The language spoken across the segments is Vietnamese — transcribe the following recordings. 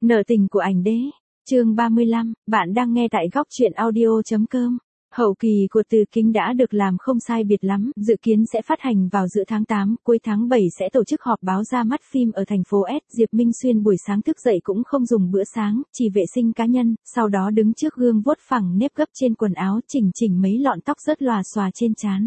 Nợ tình của ảnh đế. Chương 35, bạn đang nghe tại góc truyện audio.com. Hậu kỳ của Từ Kính đã được làm không sai biệt lắm, dự kiến sẽ phát hành vào giữa tháng 8, cuối tháng 7 sẽ tổ chức họp báo ra mắt phim ở thành phố S. Diệp Minh Xuyên buổi sáng thức dậy cũng không dùng bữa sáng, chỉ vệ sinh cá nhân, sau đó đứng trước gương vuốt phẳng nếp gấp trên quần áo, chỉnh mấy lọn tóc rớt lòa xòa trên trán.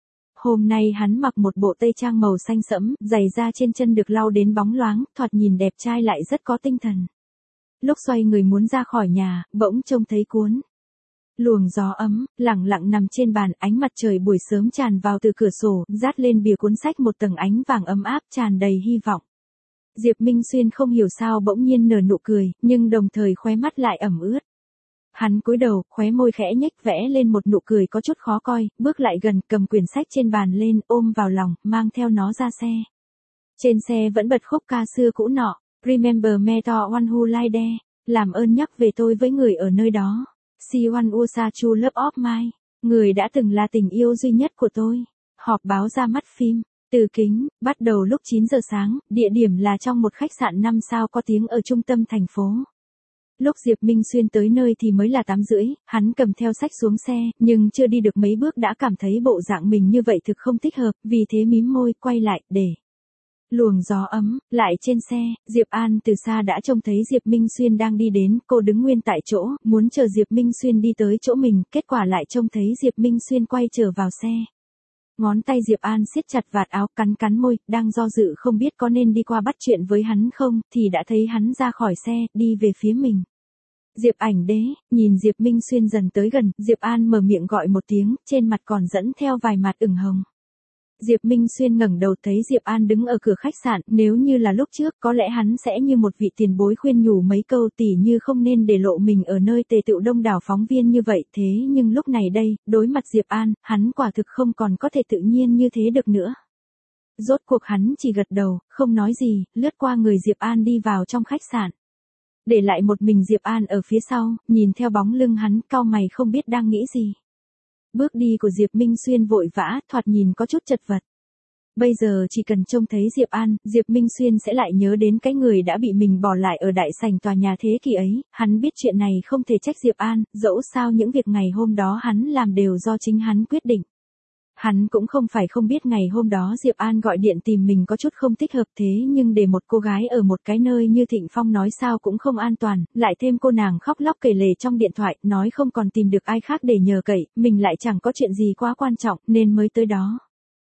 Hôm nay hắn mặc một bộ tây trang màu xanh sẫm, giày da trên chân được lau đến bóng loáng, thoạt nhìn đẹp trai lại rất có tinh thần. Lúc xoay người muốn ra khỏi nhà, bỗng trông thấy cuốn luồng gió ấm, lẳng lặng nằm trên bàn, ánh mặt trời buổi sớm tràn vào từ cửa sổ, dát lên bìa cuốn sách một tầng ánh vàng ấm áp tràn đầy hy vọng. Diệp Minh Xuyên không hiểu sao bỗng nhiên nở nụ cười, nhưng đồng thời khóe mắt lại ẩm ướt. Hắn cúi đầu, khóe môi khẽ nhếch vẽ lên một nụ cười có chút khó coi, bước lại gần, cầm quyển sách trên bàn lên, ôm vào lòng, mang theo nó ra xe. Trên xe vẫn bật khúc ca xưa cũ nọ, Remember me to one who lie there, làm ơn nhắc về tôi với người ở nơi đó. She one was a true love of mine, người đã từng là tình yêu duy nhất của tôi. Họp báo ra mắt phim Từ Kính, bắt đầu lúc 9 giờ sáng, địa điểm là trong một khách sạn 5 sao có tiếng ở trung tâm thành phố. Lúc Diệp Minh Xuyên tới nơi thì mới là 8:30, hắn cầm theo sách xuống xe, nhưng chưa đi được mấy bước đã cảm thấy bộ dạng mình như vậy thực không thích hợp, vì thế mím môi, quay lại, để luồng gió ấm, lại trên xe, Diệp An từ xa đã trông thấy Diệp Minh Xuyên đang đi đến, cô đứng nguyên tại chỗ, muốn chờ Diệp Minh Xuyên đi tới chỗ mình, kết quả lại trông thấy Diệp Minh Xuyên quay trở vào xe. Ngón tay Diệp An siết chặt vạt áo, cắn môi, đang do dự không biết có nên đi qua bắt chuyện với hắn không, thì đã thấy hắn ra khỏi xe, đi về phía mình. Diệp ảnh đế, nhìn Diệp Minh Xuyên dần tới gần, Diệp An mở miệng gọi một tiếng, trên mặt còn dẫn theo vài mặt ửng hồng. Diệp Minh Xuyên ngẩng đầu thấy Diệp An đứng ở cửa khách sạn, nếu như là lúc trước có lẽ hắn sẽ như một vị tiền bối khuyên nhủ mấy câu tỉ như không nên để lộ mình ở nơi tề tựu đông đảo phóng viên như vậy, thế nhưng lúc này đây, đối mặt Diệp An, hắn quả thực không còn có thể tự nhiên như thế được nữa. Rốt cuộc hắn chỉ gật đầu, không nói gì, lướt qua người Diệp An đi vào trong khách sạn. Để lại một mình Diệp An ở phía sau, nhìn theo bóng lưng hắn, cau mày không biết đang nghĩ gì. Bước đi của Diệp Minh Xuyên vội vã, thoạt nhìn có chút chật vật. Bây giờ chỉ cần trông thấy Diệp An, Diệp Minh Xuyên sẽ lại nhớ đến cái người đã bị mình bỏ lại ở đại sảnh tòa nhà thế kỷ ấy, hắn biết chuyện này không thể trách Diệp An, dẫu sao những việc ngày hôm đó hắn làm đều do chính hắn quyết định. Hắn cũng không phải không biết ngày hôm đó Diệp An gọi điện tìm mình có chút không thích hợp, thế nhưng để một cô gái ở một cái nơi như Thịnh Phong nói sao cũng không an toàn, lại thêm cô nàng khóc lóc kể lể trong điện thoại, nói không còn tìm được ai khác để nhờ cậy, mình lại chẳng có chuyện gì quá quan trọng, nên mới tới đó.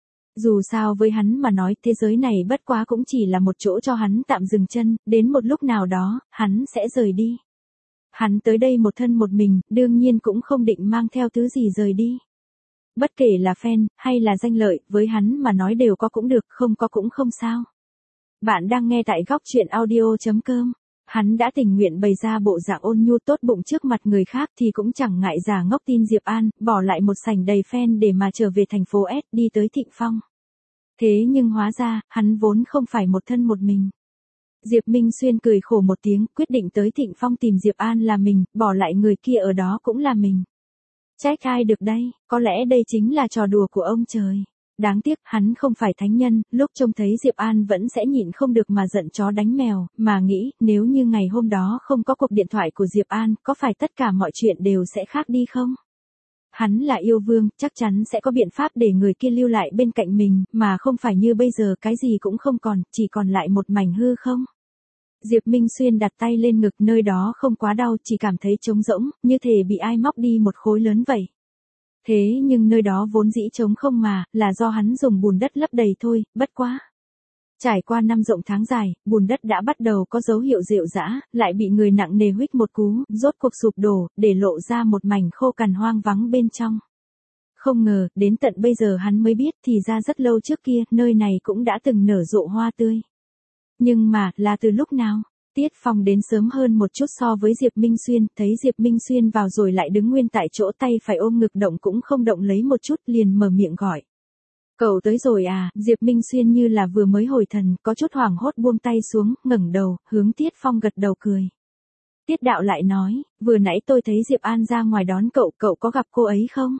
Dù sao với hắn mà nói, thế giới này bất quá cũng chỉ là một chỗ cho hắn tạm dừng chân, đến một lúc nào đó, hắn sẽ rời đi. Hắn tới đây một thân một mình, đương nhiên cũng không định mang theo thứ gì rời đi. Bất kể là fan, hay là danh lợi, với hắn mà nói đều có cũng được, không có cũng không sao. Bạn đang nghe tại góc truyện audio.com. Hắn đã tình nguyện bày ra bộ dạng ôn nhu tốt bụng trước mặt người khác thì cũng chẳng ngại giả ngốc tin Diệp An, bỏ lại một sảnh đầy fan để mà trở về thành phố S, đi tới Thịnh Phong. Thế nhưng hóa ra, hắn vốn không phải một thân một mình. Diệp Minh Xuyên cười khổ một tiếng, quyết định tới Thịnh Phong tìm Diệp An là mình, bỏ lại người kia ở đó cũng là mình. Trách ai được đây, có lẽ đây chính là trò đùa của ông trời. Đáng tiếc, hắn không phải thánh nhân, lúc trông thấy Diệp An vẫn sẽ nhịn không được mà giận chó đánh mèo, mà nghĩ, nếu như ngày hôm đó không có cuộc điện thoại của Diệp An, có phải tất cả mọi chuyện đều sẽ khác đi không? Hắn là yêu vương, chắc chắn sẽ có biện pháp để người kia lưu lại bên cạnh mình, mà không phải như bây giờ cái gì cũng không còn, chỉ còn lại một mảnh hư không. Diệp Minh Xuyên đặt tay lên ngực, nơi đó không quá đau, chỉ cảm thấy trống rỗng, như thể bị ai móc đi một khối lớn vậy. Thế nhưng nơi đó vốn dĩ trống không mà, là do hắn dùng bùn đất lấp đầy thôi, bất quá. Trải qua năm rộng tháng dài, bùn đất đã bắt đầu có dấu hiệu rệu rã, lại bị người nặng nề huých một cú, rốt cuộc sụp đổ, để lộ ra một mảnh khô cằn hoang vắng bên trong. Không ngờ, đến tận bây giờ hắn mới biết thì ra rất lâu trước kia, nơi này cũng đã từng nở rộ hoa tươi. Nhưng mà, là từ lúc nào? Tiết Phong đến sớm hơn một chút so với Diệp Minh Xuyên, thấy Diệp Minh Xuyên vào rồi lại đứng nguyên tại chỗ, tay phải ôm ngực, động cũng không động lấy một chút, liền mở miệng gọi. Cậu tới rồi à? Diệp Minh Xuyên như là vừa mới hồi thần, có chút hoảng hốt buông tay xuống, ngẩng đầu, hướng Tiết Phong gật đầu cười. Tiết đạo lại nói, vừa nãy tôi thấy Diệp An ra ngoài đón cậu, cậu có gặp cô ấy không?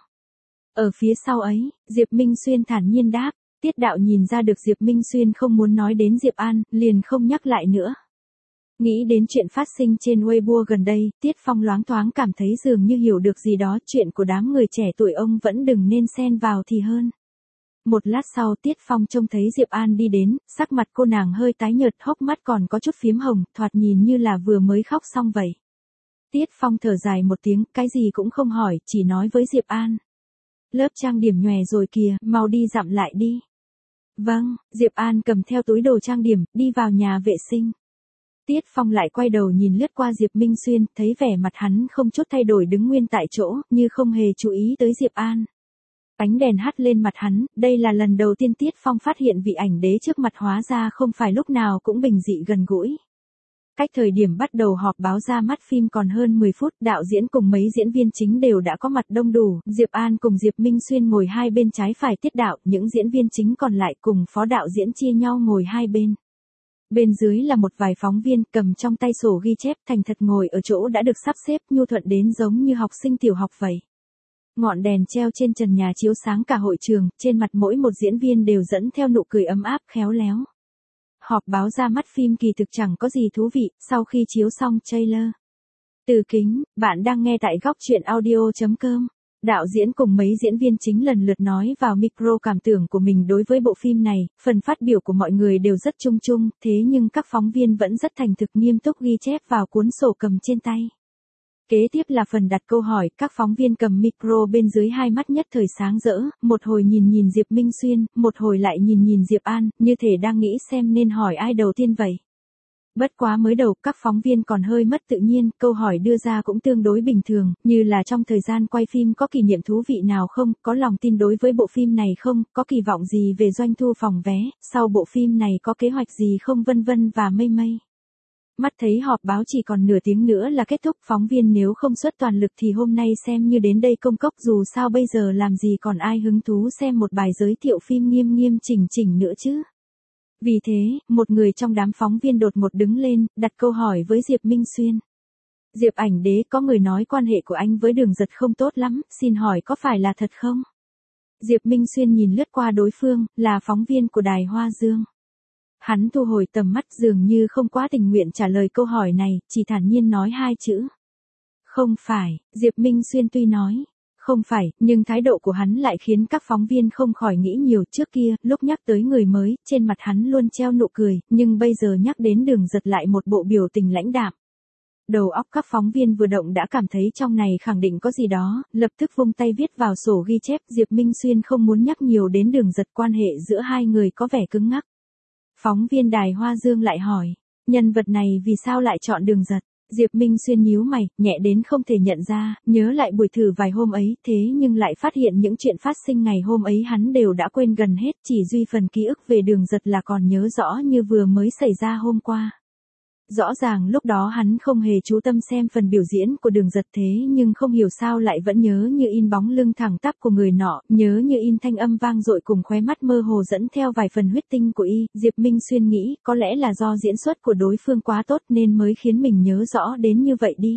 Ở phía sau ấy, Diệp Minh Xuyên thản nhiên đáp. Tiết đạo nhìn ra được Diệp Minh Xuyên không muốn nói đến Diệp An, liền không nhắc lại nữa. Nghĩ đến chuyện phát sinh trên Weibo gần đây, Tiết Phong loáng thoáng cảm thấy dường như hiểu được gì đó, chuyện của đám người trẻ tuổi ông vẫn đừng nên xen vào thì hơn. Một lát sau Tiết Phong trông thấy Diệp An đi đến, sắc mặt cô nàng hơi tái nhợt, hốc mắt còn có chút phiếm hồng, thoạt nhìn như là vừa mới khóc xong vậy. Tiết Phong thở dài một tiếng, cái gì cũng không hỏi, chỉ nói với Diệp An. Lớp trang điểm nhòe rồi kìa, mau đi dặm lại đi. Vâng, Diệp An cầm theo túi đồ trang điểm, đi vào nhà vệ sinh. Tiết Phong lại quay đầu nhìn lướt qua Diệp Minh Xuyên, thấy vẻ mặt hắn không chút thay đổi đứng nguyên tại chỗ, như không hề chú ý tới Diệp An. Ánh đèn hắt lên mặt hắn, đây là lần đầu tiên Tiết Phong phát hiện vị ảnh đế trước mặt hóa ra không phải lúc nào cũng bình dị gần gũi. Cách thời điểm bắt đầu họp báo ra mắt phim còn hơn 10 phút, đạo diễn cùng mấy diễn viên chính đều đã có mặt đông đủ, Diệp An cùng Diệp Minh Xuyên ngồi hai bên trái phải Tiết đạo, những diễn viên chính còn lại cùng phó đạo diễn chia nhau ngồi hai bên. Bên dưới là một vài phóng viên cầm trong tay sổ ghi chép, thành thật ngồi ở chỗ đã được sắp xếp nhu thuận đến giống như học sinh tiểu học vậy. Ngọn đèn treo trên trần nhà chiếu sáng cả hội trường, trên mặt mỗi một diễn viên đều dẫn theo nụ cười ấm áp khéo léo. Họp báo ra mắt phim kỳ thực chẳng có gì thú vị, sau khi chiếu xong trailer. Từ Kính, bạn đang nghe tại góc truyện audio.com. Đạo diễn cùng mấy diễn viên chính lần lượt nói vào micro cảm tưởng của mình đối với bộ phim này, phần phát biểu của mọi người đều rất chung chung, thế nhưng các phóng viên vẫn rất thành thực nghiêm túc ghi chép vào cuốn sổ cầm trên tay. Kế tiếp là phần đặt câu hỏi, các phóng viên cầm micro bên dưới hai mắt nhất thời sáng rỡ, một hồi nhìn Diệp Minh Xuyên, một hồi lại nhìn Diệp An, như thể đang nghĩ xem nên hỏi ai đầu tiên vậy. Bất quá mới đầu, các phóng viên còn hơi mất tự nhiên, câu hỏi đưa ra cũng tương đối bình thường, như là trong thời gian quay phim có kỷ niệm thú vị nào không, có lòng tin đối với bộ phim này không, có kỳ vọng gì về doanh thu phòng vé, sau bộ phim này có kế hoạch gì không vân vân và mây mây. Mắt thấy họp báo chỉ còn nửa tiếng nữa là kết thúc, phóng viên nếu không xuất toàn lực thì hôm nay xem như đến đây công cốc, dù sao bây giờ làm gì còn ai hứng thú xem một bài giới thiệu phim nghiêm chỉnh nữa chứ. Vì thế, một người trong đám phóng viên đột ngột đứng lên, đặt câu hỏi với Diệp Minh Xuyên. Diệp ảnh đế, có người nói quan hệ của anh với Đường Giật không tốt lắm, xin hỏi có phải là thật không? Diệp Minh Xuyên nhìn lướt qua đối phương, là phóng viên của Đài Hoa Dương. Hắn thu hồi tầm mắt dường như không quá tình nguyện trả lời câu hỏi này, chỉ thản nhiên nói hai chữ. Không phải, Diệp Minh Xuyên tuy nói. Không phải, nhưng thái độ của hắn lại khiến các phóng viên không khỏi nghĩ nhiều. Trước kia, lúc nhắc tới người mới, trên mặt hắn luôn treo nụ cười, nhưng bây giờ nhắc đến Đường Giật lại một bộ biểu tình lãnh đạm. Đầu óc các phóng viên vừa động đã cảm thấy trong này khẳng định có gì đó, lập tức vung tay viết vào sổ ghi chép. Diệp Minh Xuyên không muốn nhắc nhiều đến Đường Giật, quan hệ giữa hai người có vẻ cứng ngắc. Phóng viên Đài Hoa Dương lại hỏi, nhân vật này vì sao lại chọn Đường Giật? Diệp Minh Xuyên nhíu mày, nhẹ đến không thể nhận ra, nhớ lại buổi thử vài hôm ấy, thế nhưng lại phát hiện những chuyện phát sinh ngày hôm ấy hắn đều đã quên gần hết, chỉ duy phần ký ức về Đường Giật là còn nhớ rõ như vừa mới xảy ra hôm qua. Rõ ràng lúc đó hắn không hề chú tâm xem phần biểu diễn của Đường Giật, thế nhưng không hiểu sao lại vẫn nhớ như in bóng lưng thẳng tắp của người nọ, nhớ như in thanh âm vang dội cùng khóe mắt mơ hồ dẫn theo vài phần huyết tinh của y. Diệp Minh Xuyên nghĩ, có lẽ là do diễn xuất của đối phương quá tốt nên mới khiến mình nhớ rõ đến như vậy đi.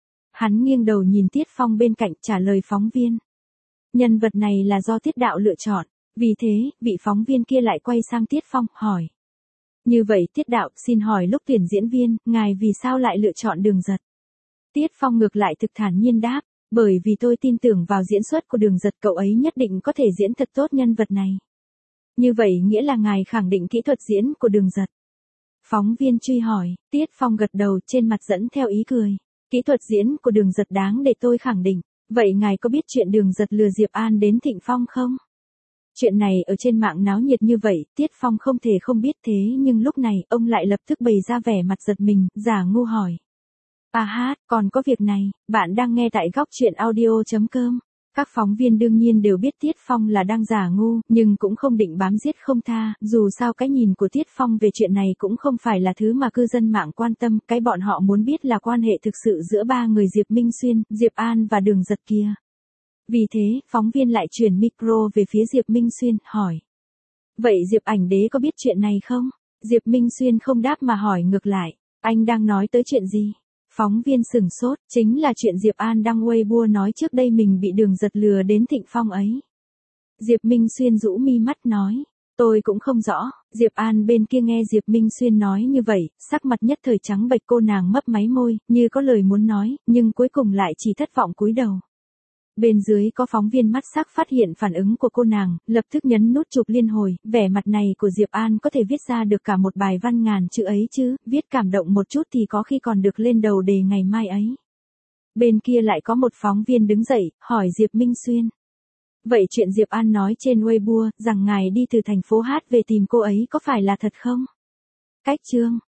Hắn nghiêng đầu nhìn Tiết Phong bên cạnh, trả lời phóng viên. Nhân vật này là do Tiết đạo lựa chọn, vì thế, vị phóng viên kia lại quay sang Tiết Phong, hỏi. Như vậy Tiết đạo, xin hỏi lúc tuyển diễn viên, ngài vì sao lại lựa chọn Đường Giật? Tiết Phong ngược lại thực thản nhiên đáp, bởi vì tôi tin tưởng vào diễn xuất của Đường Giật, cậu ấy nhất định có thể diễn thật tốt nhân vật này. Như vậy nghĩa là ngài khẳng định kỹ thuật diễn của Đường Giật. Phóng viên truy hỏi, Tiết Phong gật đầu, trên mặt dẫn theo ý cười. Kỹ thuật diễn của Đường Giật đáng để tôi khẳng định. Vậy ngài có biết chuyện Đường Giật lừa Diệp An đến Thịnh Phong không? Chuyện này ở trên mạng náo nhiệt như vậy, Tiết Phong không thể không biết, thế nhưng lúc này, ông lại lập tức bày ra vẻ mặt giật mình, giả ngu hỏi. À ha, còn có việc này, bạn đang nghe tại góc truyện audio.com. Các phóng viên đương nhiên đều biết Tiết Phong là đang giả ngu, nhưng cũng không định bám giết không tha, dù sao cái nhìn của Tiết Phong về chuyện này cũng không phải là thứ mà cư dân mạng quan tâm, cái bọn họ muốn biết là quan hệ thực sự giữa ba người Diệp Minh Xuyên, Diệp An và Đường Giật kia. Vì thế, phóng viên lại chuyển micro về phía Diệp Minh Xuyên, hỏi. Vậy Diệp ảnh đế có biết chuyện này không? Diệp Minh Xuyên không đáp mà hỏi ngược lại, anh đang nói tới chuyện gì? Phóng viên sửng sốt, chính là chuyện Diệp An đăng Weibo nói trước đây mình bị Đường Giật lừa đến Thịnh Phong ấy. Diệp Minh Xuyên rũ mi mắt nói, Tôi cũng không rõ, Diệp An bên kia nghe Diệp Minh Xuyên nói như vậy, sắc mặt nhất thời trắng bệch, cô nàng mấp máy môi, như có lời muốn nói, nhưng cuối cùng lại chỉ thất vọng cúi đầu. Bên dưới có phóng viên mắt sắc phát hiện phản ứng của cô nàng, lập tức nhấn nút chụp liên hồi, vẻ mặt này của Diệp An có thể viết ra được cả một bài văn ngàn chữ ấy chứ, viết cảm động một chút thì có khi còn được lên đầu đề ngày mai ấy. Bên kia lại có một phóng viên đứng dậy, hỏi Diệp Minh Xuyên. Vậy chuyện Diệp An nói trên Weibo, rằng ngài đi từ thành phố Hát về tìm cô ấy có phải là thật không? Cách chương